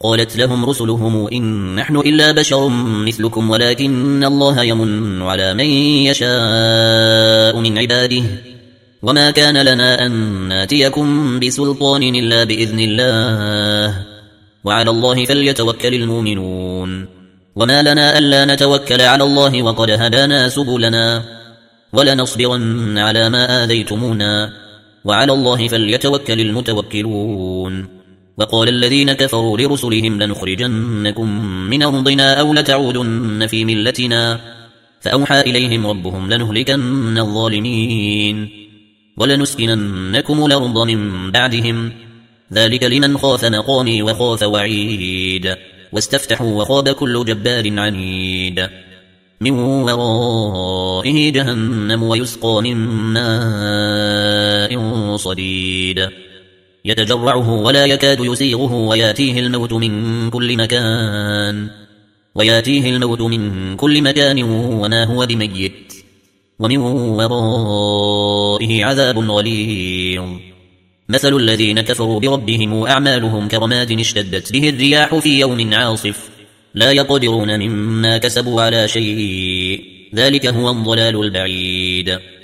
قالت لهم رسلهم إن نحن إلا بشر مثلكم ولكن الله يمن على من يشاء من عباده وما كان لنا أن ناتيكم بسلطان إلا بإذن الله وعلى الله فليتوكل المؤمنون وما لنا ألا نتوكل على الله وقد هدانا سبلنا ولنصبرن على ما آذيتمونا وعلى الله فليتوكل المتوكلون وقال الذين كفروا لرسلهم لنخرجنكم من أرضنا أو لتعودن في ملتنا فأوحى إليهم ربهم لنهلكن الظالمين ولنسكننكم الأرض من بعدهم ذلك لمن خاف مقامي وخاف وعيد واستفتحوا وخاب كل جبار عنيد من ورائه جهنم ويسقى من ماء صديد يتجرعه ولا يكاد يسيغه وياتيه الموت من كل مكان وما هو بميت ومن ورائه عذاب غليظ مثل الذين كفروا بربهم أعمالهم كرماد اشتدت به الرياح في يوم عاصف لا يقدرون مما كسبوا على شيء ذلك هو الضلال البعيد